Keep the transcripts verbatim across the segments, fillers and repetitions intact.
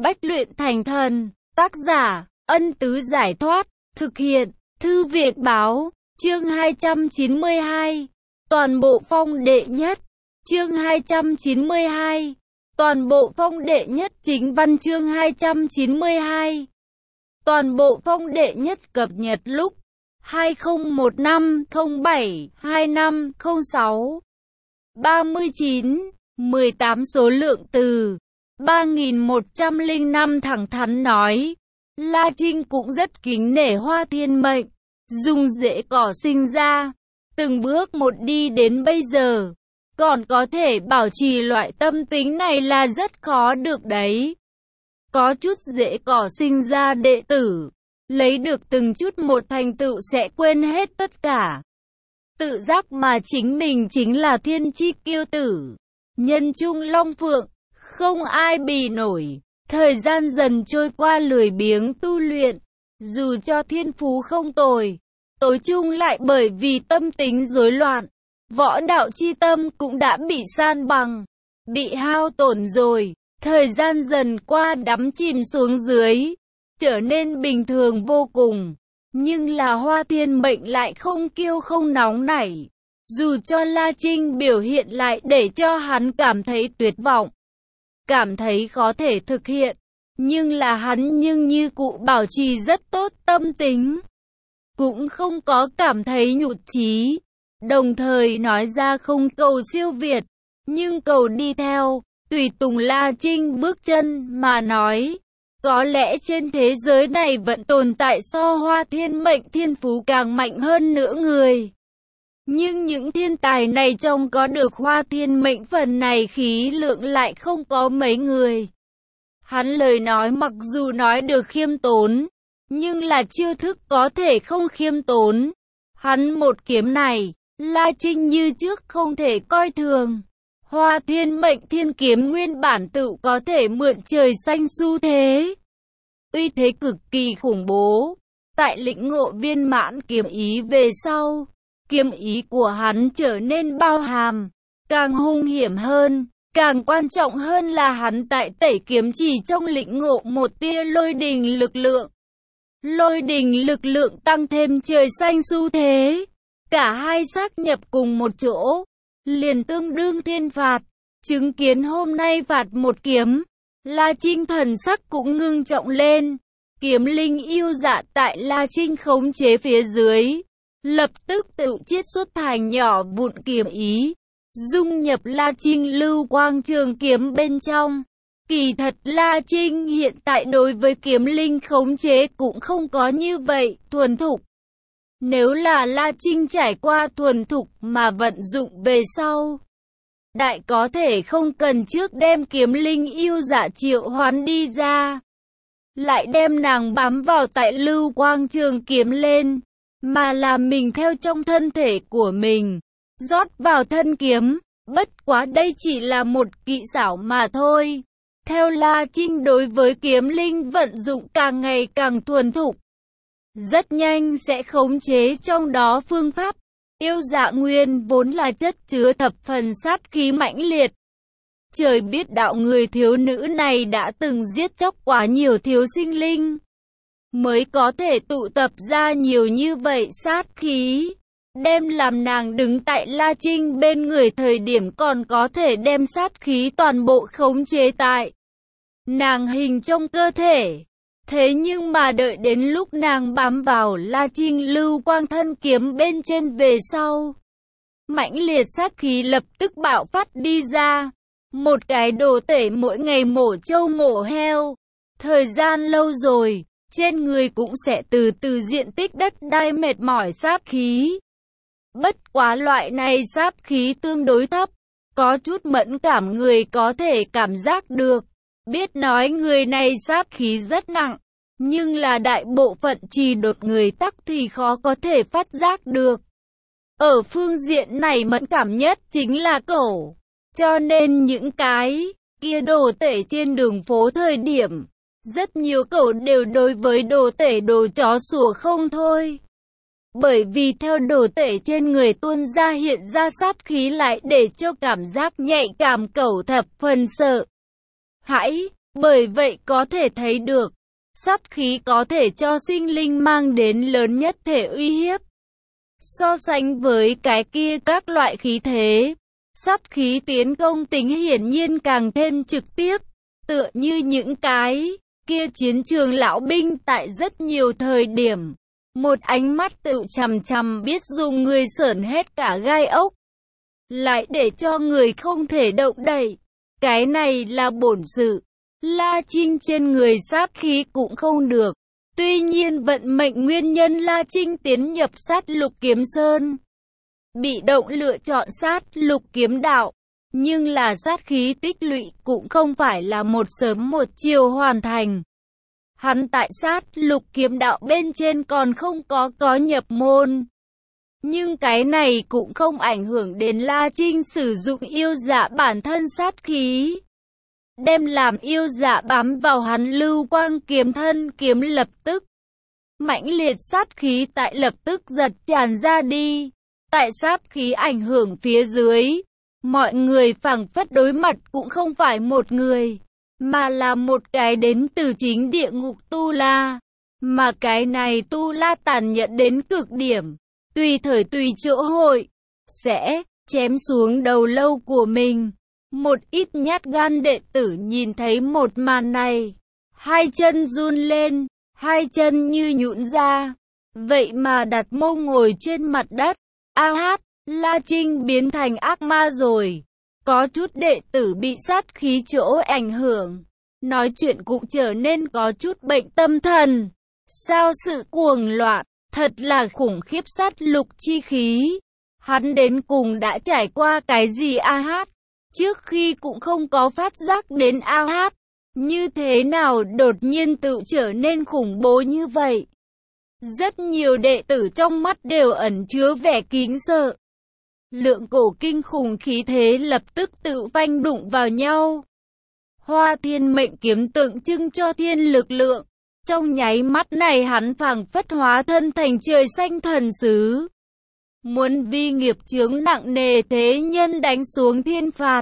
Bách luyện thành thần. Tác giả, Ân Tứ Giải Thoát. Thực hiện, Thư Việt Báo. Chương hai trăm chín mươi hai. Toàn bộ phong đệ nhất. Chương hai trăm chín mươi hai. Toàn bộ phong đệ nhất chính văn chương hai trăm chín mươi hai. Toàn bộ phong đệ nhất cập nhật lúc hai không một năm không bảy hai năm không sáu. ba mươi chín, mười tám số lượng từ ba nghìn một trăm lẻ năm. Thẳng thắn nói, La Trinh cũng rất kính nể Hoa Thiên Mệnh, dùng rễ cỏ sinh ra, từng bước một đi đến bây giờ, còn có thể bảo trì loại tâm tính này là rất khó được đấy. Có chút rễ cỏ sinh ra đệ tử, lấy được từng chút một thành tựu sẽ quên hết tất cả. Tự giác mà chính mình chính là thiên chi kiêu tử, nhân trung long phượng, không ai bì nổi. Thời gian dần trôi qua lười biếng tu luyện, dù cho thiên phú không tồi, tối chung lại bởi vì tâm tính rối loạn, võ đạo chi tâm cũng đã bị san bằng, bị hao tổn rồi. Thời gian dần qua đắm chìm xuống dưới, trở nên bình thường vô cùng. Nhưng là Hoa Thiên Mệnh lại không kiêu không nóng nảy. Dù cho La Trinh biểu hiện lại để cho hắn cảm thấy tuyệt vọng, cảm thấy khó thể thực hiện, nhưng là hắn nhưng như cụ bảo trì rất tốt tâm tính, cũng không có cảm thấy nhụt chí, đồng thời nói ra không cầu siêu việt, nhưng cầu đi theo, tùy tùng La Trinh bước chân mà nói. Có lẽ trên thế giới này vẫn tồn tại so Hoa Thiên Mệnh thiên phú càng mạnh hơn nữa người. Nhưng những thiên tài này trong có được Hoa Thiên Mệnh phần này khí lượng lại không có mấy người. Hắn lời nói mặc dù nói được khiêm tốn, nhưng là chiêu thức có thể không khiêm tốn. Hắn một kiếm này, La Trinh như trước không thể coi thường. Hoa Thiên Mệnh thiên kiếm nguyên bản tự có thể mượn trời xanh xu thế, uy thế cực kỳ khủng bố. Tại lĩnh ngộ viên mãn kiếm ý về sau, kiếm ý của hắn trở nên bao hàm, càng hung hiểm hơn. Càng quan trọng hơn là hắn tại tẩy kiếm chỉ trong lĩnh ngộ một tia lôi đình lực lượng. Lôi đình lực lượng tăng thêm trời xanh xu thế, cả hai xác nhập cùng một chỗ, liền tương đương thiên phạt. Chứng kiến hôm nay phạt một kiếm, La Trinh thần sắc cũng ngưng trọng lên. Kiếm linh yêu dạ tại La Trinh khống chế phía dưới, lập tức tự chiết xuất thành nhỏ vụn kiếm ý, dung nhập La Trinh lưu quang trường kiếm bên trong. Kỳ thật La Trinh hiện tại đối với kiếm linh khống chế cũng không có như vậy thuần thục. Nếu là La Trinh trải qua thuần thục mà vận dụng về sau, đại có thể không cần trước đem kiếm linh yêu dạ triệu hoán đi ra, lại đem nàng bám vào tại lưu quang trường kiếm lên, mà là mình theo trong thân thể của mình, rót vào thân kiếm. Bất quá đây chỉ là một kỹ xảo mà thôi. Theo La Trinh đối với kiếm linh vận dụng càng ngày càng thuần thục, rất nhanh sẽ khống chế trong đó phương pháp. Yêu dạ nguyên vốn là chất chứa thập phần sát khí mãnh liệt. Trời biết đạo người thiếu nữ này đã từng giết chóc quá nhiều thiếu sinh linh, mới có thể tụ tập ra nhiều như vậy sát khí. Đem làm nàng đứng tại La Trinh bên người thời điểm còn có thể đem sát khí toàn bộ khống chế tại nàng hình trong cơ thể. Thế nhưng mà đợi đến lúc nàng bám vào La Trinh lưu quang thân kiếm bên trên về sau, mãnh liệt sát khí lập tức bạo phát đi ra. Một cái đồ tể mỗi ngày mổ trâu mổ heo, thời gian lâu rồi, trên người cũng sẽ từ từ diện tích đất đai mệt mỏi sát khí. Bất quá loại này sát khí tương đối thấp, có chút mẫn cảm người có thể cảm giác được. Biết nói người này sát khí rất nặng, nhưng là đại bộ phận trì đột người tắc thì khó có thể phát giác được. Ở phương diện này mẫn cảm nhất chính là cẩu, cho nên những cái kia đồ tể trên đường phố thời điểm, rất nhiều cẩu đều đối với đồ tể đồ chó sủa không thôi. Bởi vì theo đồ tể trên người tuôn ra hiện ra sát khí lại để cho cảm giác nhạy cảm cẩu thập phần sợ hãi. Bởi vậy có thể thấy được, sát khí có thể cho sinh linh mang đến lớn nhất thể uy hiếp. So sánh với cái kia các loại khí thế, sát khí tiến công tính hiển nhiên càng thêm trực tiếp, tựa như những cái kia chiến trường lão binh tại rất nhiều thời điểm. Một ánh mắt tự chằm chằm biết dùng người sởn hết cả gai ốc, lại để cho người không thể động đậy. Cái này là bổn sự. La Trinh trên người sát khí cũng không được. Tuy nhiên vận mệnh nguyên nhân La Trinh tiến nhập sát lục kiếm sơn, bị động lựa chọn sát lục kiếm đạo. Nhưng là sát khí tích lũy cũng không phải là một sớm một chiều hoàn thành. Hắn tại sát lục kiếm đạo bên trên còn không có có nhập môn. Nhưng cái này cũng không ảnh hưởng đến La Trinh sử dụng yêu dạ bản thân sát khí. Đem làm yêu dạ bám vào hắn lưu quang kiếm thân kiếm lập tức. Mãnh liệt sát khí tại lập tức giật tràn ra đi. Tại sát khí ảnh hưởng phía dưới, mọi người phảng phất đối mặt cũng không phải một người, mà là một cái đến từ chính địa ngục Tu La. Mà cái này Tu La tàn nhẫn đến cực điểm, tùy thời tùy chỗ hội, sẽ chém xuống đầu lâu của mình. Một ít nhát gan đệ tử nhìn thấy một màn này, hai chân run lên, hai chân như nhũn ra, vậy mà đặt mông ngồi trên mặt đất. A hát, La Trinh biến thành ác ma rồi. Có chút đệ tử bị sát khí chỗ ảnh hưởng, nói chuyện cũng trở nên có chút bệnh tâm thần. Sao sự cuồng loạn, thật là khủng khiếp sát lục chi khí. Hắn đến cùng đã trải qua cái gì A hát? Trước khi cũng không có phát giác đến A hát. Như thế nào đột nhiên tự trở nên khủng bố như vậy? Rất nhiều đệ tử trong mắt đều ẩn chứa vẻ kính sợ. Lượng cổ kinh khủng khí thế lập tức tự vanh đụng vào nhau. Hoa thiên mệnh kiếm tượng trưng cho thiên lực lượng. Trong nháy mắt này hắn phảng phất hóa thân thành trời xanh thần sứ. Muốn vi nghiệp chướng nặng nề thế nhân đánh xuống thiên phạt.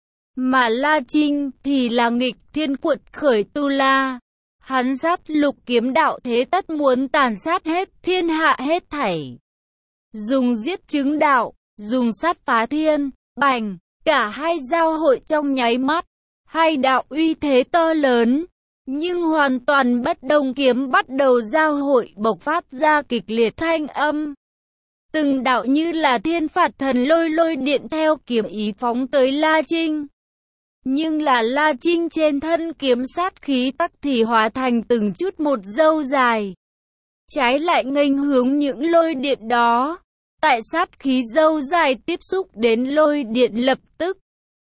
Mà La Trinh thì là nghịch thiên quật khởi Tu La. Hắn sát lục kiếm đạo thế tất muốn tàn sát hết thiên hạ hết thảy. Dùng giết chứng đạo, dùng sát phá thiên, bành, cả hai giao hội trong nháy mắt. Hai đạo uy thế to lớn, nhưng hoàn toàn bất đồng kiếm bắt đầu giao hội bộc phát ra kịch liệt thanh âm. Từng đạo như là thiên phạt thần lôi lôi điện theo kiếm ý phóng tới La Trinh. Nhưng là La Trinh trên thân kiếm sát khí tắc thì hóa thành từng chút một râu dài. Trái lại nghênh hướng những lôi điện đó. Tại sát khí râu dài tiếp xúc đến lôi điện lập tức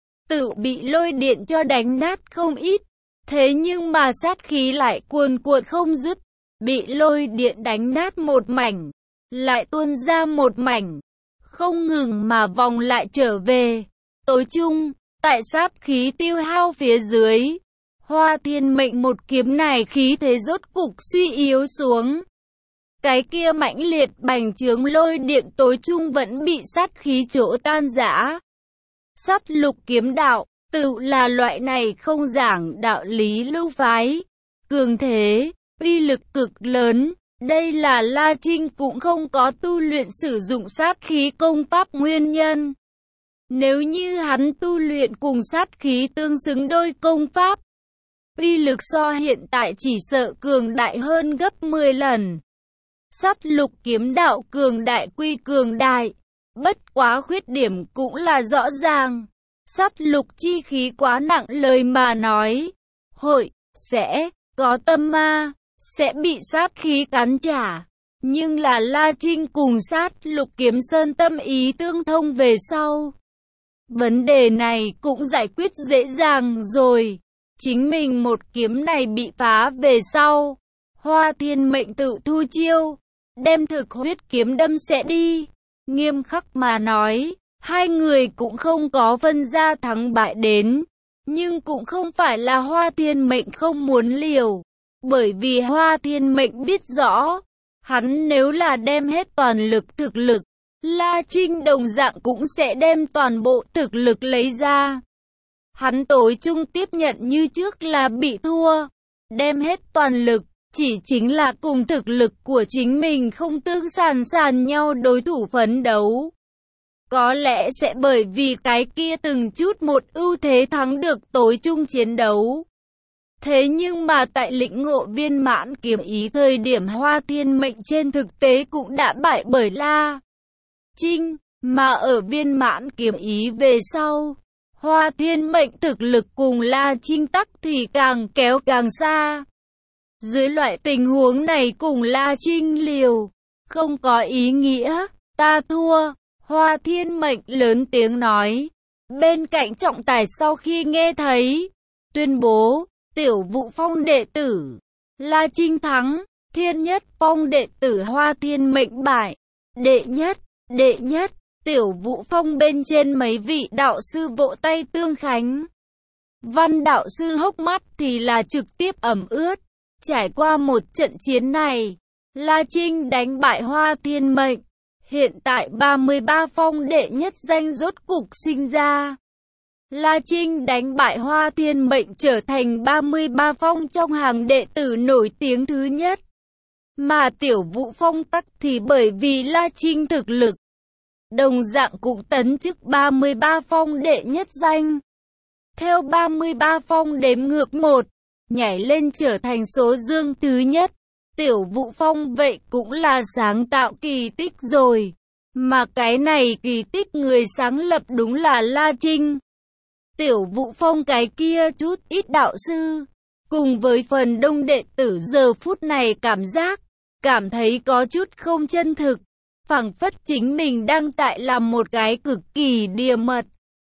tự bị lôi điện cho đánh nát không ít. Thế nhưng mà sát khí lại cuồn cuộn không dứt. Bị lôi điện đánh nát một mảnh, lại tuôn ra một mảnh, không ngừng mà vòng lại trở về. Tối chung, tại sát khí tiêu hao phía dưới, Hoa thiên mệnh một kiếm này khí thế rốt cục suy yếu xuống. Cái kia mãnh liệt bành trướng lôi điện tối chung vẫn bị sát khí chỗ tan rã. Sát lục kiếm đạo, tự là loại này không giảng đạo lý lưu phái, cường thế, uy lực cực lớn. Đây là La Trinh cũng không có tu luyện sử dụng sát khí công pháp nguyên nhân. Nếu như hắn tu luyện cùng sát khí tương xứng đôi công pháp, uy lực so hiện tại chỉ sợ cường đại hơn gấp mười lần. Sát lục kiếm đạo cường đại quy cường đại, bất quá khuyết điểm cũng là rõ ràng. Sát lục chi khí quá nặng lời mà nói, hội, sẽ, có tâm ma, sẽ bị sát khí cắn trả. Nhưng là La Trinh cùng sát lục kiếm sơn tâm ý tương thông về sau. Vấn đề này cũng giải quyết dễ dàng rồi. Chính mình một kiếm này bị phá về sau. Hoa thiên mệnh tự thu chiêu, đem thực huyết kiếm đâm sẽ đi. Nghiêm khắc mà nói, hai người cũng không có phân ra thắng bại đến. Nhưng cũng không phải là Hoa thiên mệnh không muốn liều. Bởi vì Hoa thiên mệnh biết rõ, hắn nếu là đem hết toàn lực thực lực, La Trinh đồng dạng cũng sẽ đem toàn bộ thực lực lấy ra. Hắn tối chung tiếp nhận như trước là bị thua, đem hết toàn lực, chỉ chính là cùng thực lực của chính mình không tương sàn sàn nhau đối thủ phấn đấu. Có lẽ sẽ bởi vì cái kia từng chút một ưu thế thắng được tối chung chiến đấu. Thế nhưng mà tại lĩnh ngộ viên mãn kiếm ý thời điểm Hoa Thiên Mệnh trên thực tế cũng đã bại bởi La Trinh, mà ở viên mãn kiếm ý về sau, Hoa Thiên Mệnh thực lực cùng La Trinh tắc thì càng kéo càng xa. Dưới loại tình huống này cùng La Trinh liều, không có ý nghĩa, ta thua, Hoa Thiên Mệnh lớn tiếng nói. Bên cạnh trọng tài sau khi nghe thấy, tuyên bố, Tiểu Vũ Phong đệ tử, La Trinh thắng, Thiên Nhất Phong đệ tử Hoa Thiên Mệnh bại, đệ nhất, đệ nhất, Tiểu Vũ Phong bên trên mấy vị đạo sư vỗ tay tương khánh. Văn đạo sư hốc mắt thì là trực tiếp ẩm ướt. Trải qua một trận chiến này, La Trinh đánh bại Hoa Thiên Mệnh. Hiện tại ba mươi ba phong đệ nhất danh rốt cục sinh ra. La Trinh đánh bại Hoa Thiên Mệnh trở thành ba mươi ba phong trong hàng đệ tử nổi tiếng thứ nhất. Mà Tiểu Vũ Phong tắc thì bởi vì La Trinh thực lực, đồng dạng cũng tấn chức ba mươi ba phong đệ nhất danh. Theo ba mươi ba phong đếm ngược một, nhảy lên trở thành số dương thứ nhất. Tiểu Vũ Phong vậy cũng là sáng tạo kỳ tích rồi. Mà cái này kỳ tích người sáng lập đúng là La Trinh. Tiểu Vũ Phong cái kia chút ít đạo sư, cùng với phần đông đệ tử giờ phút này cảm giác, cảm thấy có chút không chân thực. Phảng phất chính mình đang tại làm một cái cực kỳ địa mật,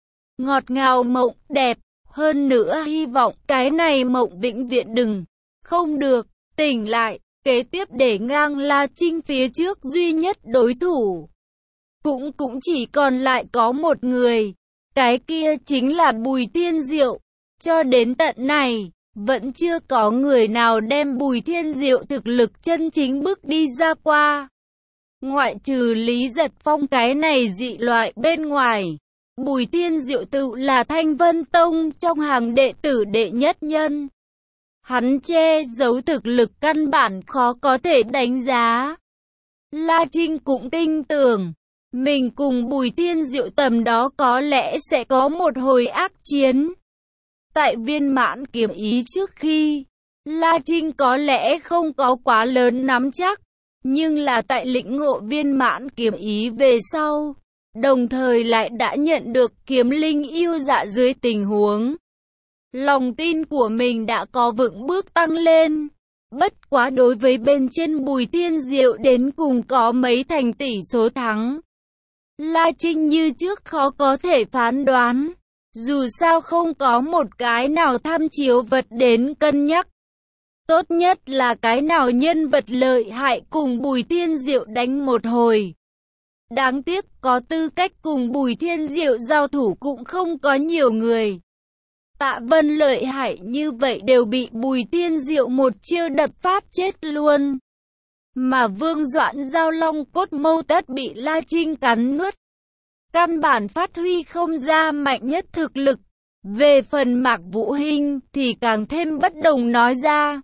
ngọt ngào mộng đẹp. Hơn nữa hy vọng cái này mộng vĩnh viễn đừng, không được, tỉnh lại, kế tiếp để ngang La Trinh phía trước duy nhất đối thủ. Cũng cũng chỉ còn lại có một người, cái kia chính là Bùi Thiên Diệu. Cho đến tận này, vẫn chưa có người nào đem Bùi Thiên Diệu thực lực chân chính bước đi ra qua. Ngoại trừ Lý Giật Phong cái này dị loại bên ngoài. Bùi Thiên Diệu tự là Thanh Vân Tông trong hàng đệ tử đệ nhất nhân. Hắn che giấu thực lực căn bản khó có thể đánh giá. La Trinh cũng tin tưởng, mình cùng Bùi Thiên Diệu tầm đó có lẽ sẽ có một hồi ác chiến. Tại viên mãn kiếm ý trước khi, La Trinh có lẽ không có quá lớn nắm chắc, nhưng là tại lĩnh ngộ viên mãn kiếm ý về sau, đồng thời lại đã nhận được kiếm linh yêu dạ dưới tình huống. Lòng tin của mình đã có vững bước tăng lên. Bất quá đối với bên trên Bùi Thiên Diệu đến cùng có mấy thành tỷ số thắng, La Trinh như trước khó có thể phán đoán. Dù sao không có một cái nào tham chiếu vật đến cân nhắc. Tốt nhất là cái nào nhân vật lợi hại cùng Bùi Thiên Diệu đánh một hồi. Đáng tiếc có tư cách cùng Bùi Thiên Diệu giao thủ cũng không có nhiều người. Tạ Vân lợi hại như vậy đều bị Bùi Thiên Diệu một chiêu đập phát chết luôn. Mà Vương Doãn Giao Long cốt mâu tất bị La Trinh cắn nuốt. Căn bản phát huy không ra mạnh nhất thực lực. Về phần Mạc Vũ Hinh thì càng thêm bất đồng nói ra.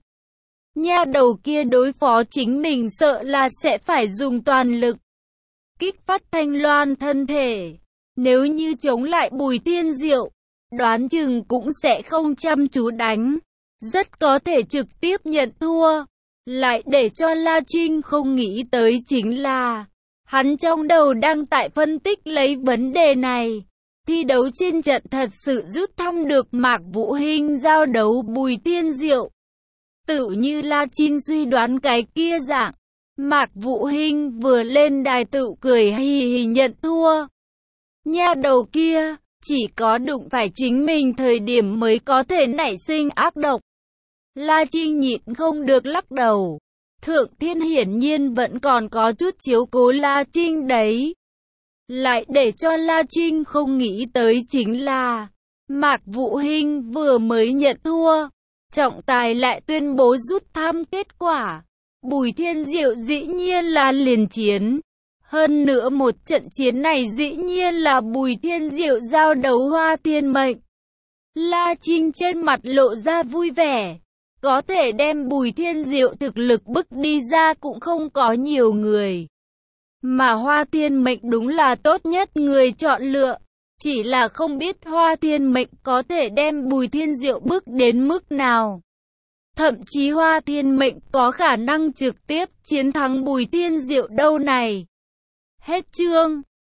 Nha đầu kia đối phó chính mình sợ là sẽ phải dùng toàn lực. Kích phát Thanh Loan thân thể. Nếu như chống lại Bùi Thiên Diệu, đoán chừng cũng sẽ không chăm chú đánh. Rất có thể trực tiếp nhận thua. Lại để cho La Trinh không nghĩ tới chính là hắn trong đầu đang tại phân tích lấy vấn đề này. Thi đấu trên trận thật sự rút thăm được Mạc Vũ Hinh giao đấu Bùi Thiên Diệu. Tự như La Trinh suy đoán cái kia dạng, Mạc Vũ Hinh vừa lên đài tự cười hì hì nhận thua. Nha đầu kia, chỉ có đụng phải chính mình thời điểm mới có thể nảy sinh ác độc. La Trinh nhịn không được lắc đầu. Thượng Thiên hiển nhiên vẫn còn có chút chiếu cố La Trinh đấy. Lại để cho La Trinh không nghĩ tới chính là Mạc Vũ Hinh vừa mới nhận thua, trọng tài lại tuyên bố rút thăm kết quả. Bùi Thiên Diệu dĩ nhiên là liền chiến. Hơn nữa một trận chiến này dĩ nhiên là Bùi Thiên Diệu giao đấu Hoa Thiên Mệnh. La Trinh trên mặt lộ ra vui vẻ. Có thể đem Bùi Thiên Diệu thực lực bức đi ra cũng không có nhiều người. Mà Hoa Thiên Mệnh đúng là tốt nhất người chọn lựa. Chỉ là không biết Hoa Thiên Mệnh có thể đem Bùi Thiên Diệu bức đến mức nào. Thậm chí Hoa Thiên Mệnh có khả năng trực tiếp chiến thắng Bùi Thiên Diệu đâu này. Hết chương.